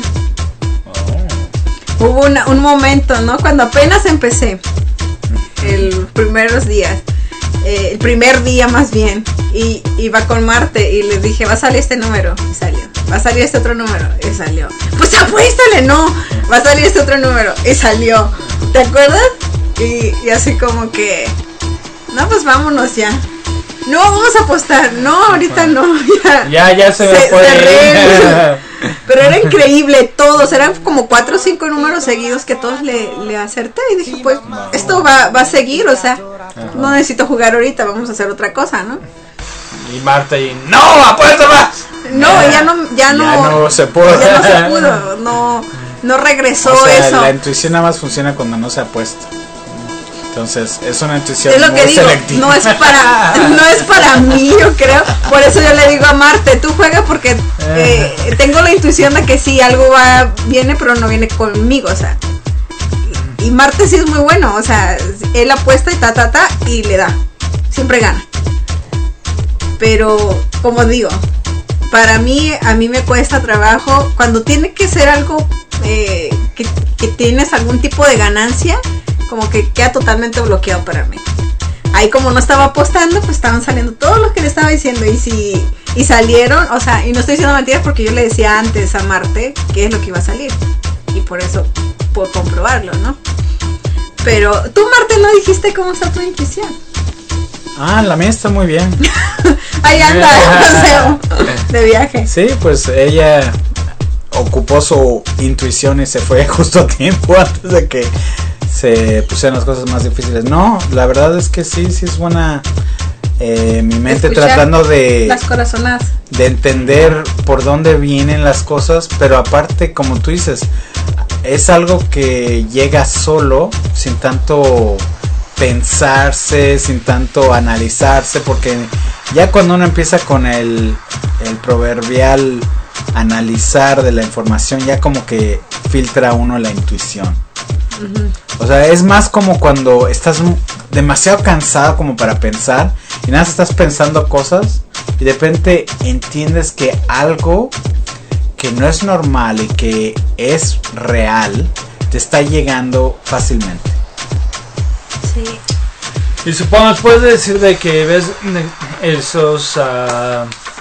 Oh. Hubo una, un momento, ¿no? Cuando apenas empecé, el primeros días, eh, el primer día más bien, y iba con Marte y le dije, va a salir este número, y salió. Va a salir este otro número, y salió. Pues apuéstale, no, va a salir este otro número, y salió. ¿Te acuerdas? Y, y así como que, no, pues vámonos ya. No, vamos a apostar. No, ahorita no. Ya, ya, ya se me se, fue. Se Pero era increíble, todos. Eran como cuatro o cinco números seguidos que todos le, le acerté. Y dije, pues, esto va, va a seguir. O sea, no necesito jugar ahorita, vamos a hacer otra cosa, ¿no? Y Marta y no, apuesta más. No, ya no, ya no, ya no se pudo. Ya no se pudo. No, no regresó o sea, eso. La intuición nada más funciona cuando no se apuesta. Entonces es una intuición es lo muy que digo, selectiva. no es para no es para mí, yo creo. Por eso yo le digo a Marte, tú juega porque eh, tengo la intuición de que sí, algo va viene, pero no viene conmigo, o sea. Y Marte sí es muy bueno, o sea, él apuesta y ta ta ta y le da. Siempre gana. Pero como digo, para mí a mí me cuesta trabajo cuando tiene que ser algo eh, que, que tienes algún tipo de ganancia. Como que queda totalmente bloqueado para mí. Ahí como no estaba apostando, pues estaban saliendo todo lo que le estaba diciendo. Y si y salieron, o sea, y no estoy diciendo mentiras porque yo le decía antes a Marte qué es lo que iba a salir. Y por eso puedo comprobarlo, ¿no? Pero tú, Marte, no dijiste cómo está tu intuición. Ah, la mía está muy bien. Ahí anda, paseo de viaje. Sí, pues ella ocupó su intuición y se fue justo a tiempo antes de que se pusieron las cosas más difíciles. No, la verdad es que sí, sí es buena eh, mi mente escuchar tratando de las corazonadas, de entender por dónde vienen las cosas, pero aparte, como tú dices, es algo que llega solo, sin tanto pensarse, sin tanto analizarse, porque ya cuando uno empieza con el, el proverbial analizar de la información, ya como que filtra uno la intuición. Uh-huh. O sea, es más como cuando estás demasiado cansado como para pensar y nada, estás pensando cosas y de repente entiendes que algo que no es normal y que es real te está llegando fácilmente. Sí. Y supongo, puedes decir de que ves esos uh,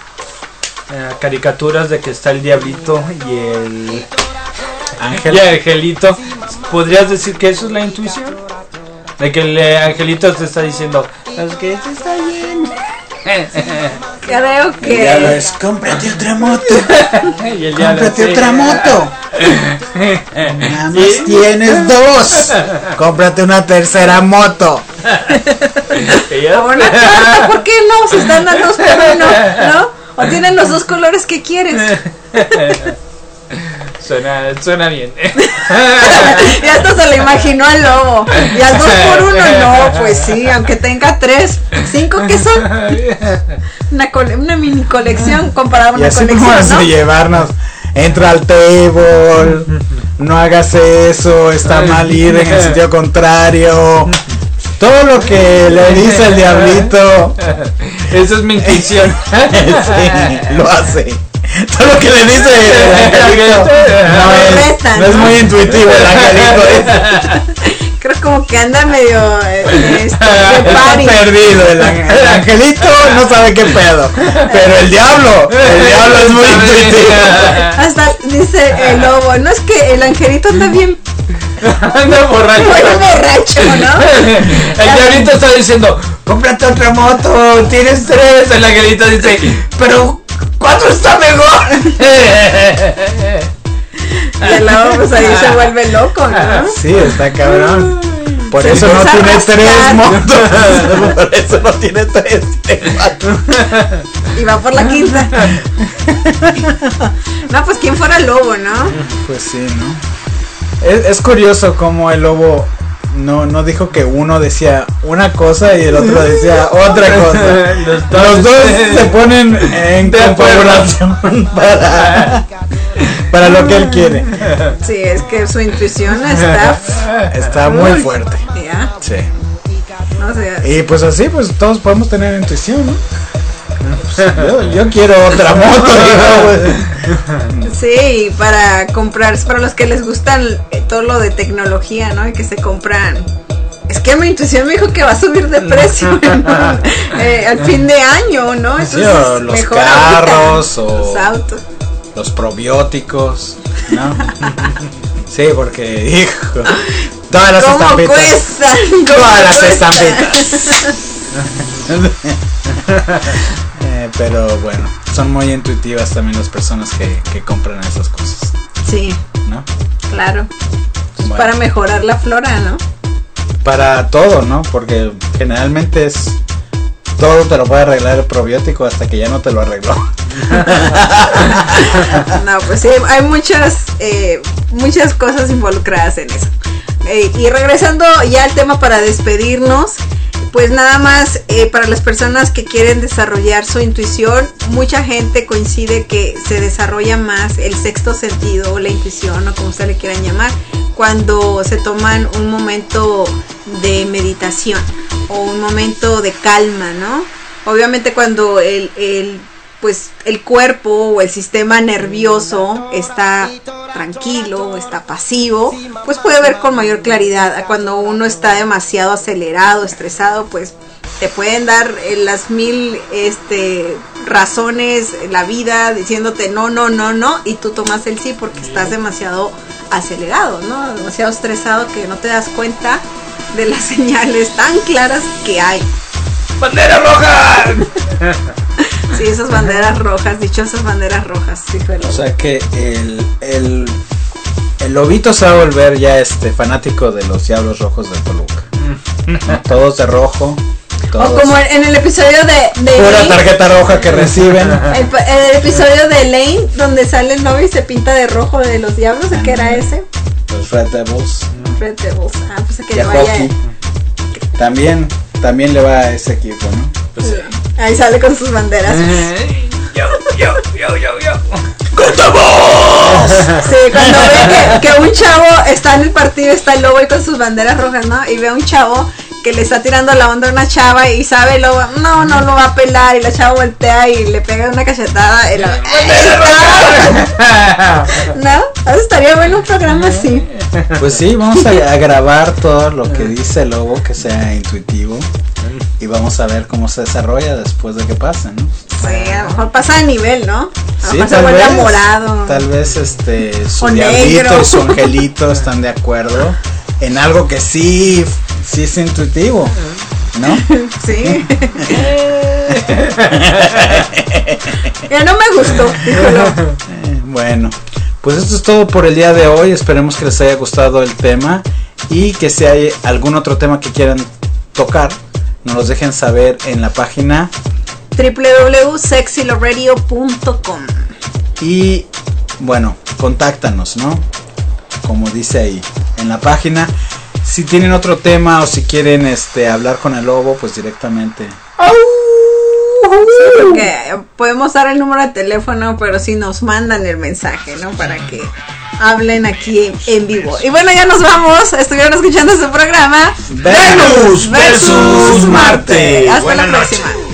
uh, caricaturas de que está el diablito y el ángel y el angelito. ¿Podrías decir que eso es la intuición? De que el angelito te está diciendo, es que esto está bien. Creo que ya lo es, cómprate otra moto. Y el cómprate sí. otra moto. Nada más ¿Y? Tienes dos. Cómprate una tercera moto. O una cuarta, ¿por qué no? Si están las dos por uno, ¿no? O tienen los dos colores que quieres. Suena, suena bien. Ya hasta se le imaginó al lobo. Y al dos por uno, no, pues sí, aunque tenga tres, cinco, ¿qué son? Una, cole, una mini colección comparada a una y así colección, vamos ¿no? a llevarnos. Entra al table, no hagas eso, está mal ir en el sentido contrario. Todo lo que le dice el diablito. Eso es mi intuición. Sí, lo hace. Todo lo que le dice el angelito no es, resta, no es muy intuitivo el angelito. Creo como que anda medio eh, este, está perdido el, el angelito, no sabe qué pedo. Pero el diablo, el diablo es muy intuitivo. Hasta dice el lobo, no es que el angelito anda bien. Anda borracho. Muy borracho, ¿no? El diablito está diciendo, cómprate otra moto, tienes tres. El angelito dice, pero cuatro está mejor. Y el lobo pues ahí se vuelve loco, ¿no? Sí, está cabrón. Por Se eso no empieza a tiene rascar. tres motos. Por eso no tiene tres. tiene cuatro. Y va por la quinta. No, pues quién fuera el lobo, ¿no? Pues sí, ¿no? Es, es curioso cómo el lobo no, no dijo que uno decía una cosa y el otro decía otra cosa. Los dos, Los dos se ponen en de acuerdo. confabulación para, para lo que él quiere. Sí, es que su intuición está. Está muy fuerte. Ya, Sí. no sé. Y pues así, pues todos podemos tener intuición, ¿no? Pues, yo, yo quiero otra moto, digo, pues. Sí, para comprar, para los que les gustan eh, todo lo de tecnología, ¿no? Y que se compran. Es que mi intuición me dijo que va a subir de precio ¿no? eh, al fin de año, ¿no? Sí, o los mejor carros, ahorita, o los autos. los probióticos, ¿no? Sí, porque, hijo, todas las ¿Cómo estampitas. cuestan? ¿Cómo Todas las cuestan? estampitas. Eh, pero bueno, son muy intuitivas también las personas que, que compran esas cosas, Sí, ¿no? claro. Pues Bueno. para mejorar la flora, ¿no? Para todo, ¿no? Porque generalmente es todo te lo puede arreglar el probiótico hasta que ya no te lo arregló. No, pues sí, hay muchas, eh, muchas cosas involucradas en eso. Eh, y regresando ya al tema para despedirnos, pues nada más eh, para las personas que quieren desarrollar su intuición, mucha gente coincide que se desarrolla más el sexto sentido o la intuición o como ustedes le quieran llamar cuando se toman un momento de meditación o un momento de calma, ¿no? Obviamente cuando el, el pues el cuerpo o el sistema nervioso está tranquilo, está pasivo, pues puede ver con mayor claridad. Cuando uno está demasiado acelerado, estresado, pues te pueden dar eh, las mil este razones, la vida diciéndote no, no, no, no, y tú tomas el sí porque estás demasiado acelerado, ¿no? Demasiado estresado que no te das cuenta de las señales tan claras que hay. ¡Bandera roja! Sí, esas banderas rojas, dichosas banderas rojas, sí, pero... O sea que el, el, el lobito se va a volver ya este fanático de los Diablos Rojos de Toluca, ¿no? Todos de rojo, todos. O como en el episodio de... de Pura Elaine, tarjeta roja que reciben. el, el episodio de Elaine, donde sale el novio y se pinta de rojo de los diablos, ¿de qué era ese? Los Red Devils. Red Devils, ah, pues que Y le a vaya... hockey. También, también le va a ese equipo, ¿no? Pues, Ahí sale con sus banderas. Yo, yo, yo, yo, yo. Sí, cuando ve que, que un chavo está en el partido, está el lobo y con sus banderas rojas, ¿no? Y ve a un chavo que le está tirando la onda a una chava y sabe el lobo, no, no lo va a pelar, y la chava voltea y le pega una cachetada y la... ¿No? Eso estaría bueno un programa así. pues sí, vamos a, a grabar todo lo que dice el lobo, que sea intuitivo. Y vamos a ver cómo se desarrolla después de que pase, ¿no? Sí, a lo mejor pasa de nivel, ¿no? A lo Sí, mejor se tal vuelve vez, morado. tal vez este su O diablito negro. y su angelito están de acuerdo en algo que sí, sí es intuitivo, ¿no? Sí. Ya no me gustó, híjole. Eh, bueno, pues esto es todo por el día de hoy. Esperemos que les haya gustado el tema y que si hay algún otro tema que quieran tocar, nos los dejen saber en la página. doble u doble u doble u punto sexy love radio punto com. Y bueno, contáctanos, ¿no? Como dice ahí en la página. Si tienen otro tema o si quieren este hablar con el lobo, pues directamente. Sí, porque podemos dar el número de teléfono, pero si nos mandan el mensaje, ¿no? Para que hablen aquí en vivo. Y bueno, ya nos vamos. Estuvieron escuchando su programa Venus versus Marte. Hasta Buenas la noches. próxima.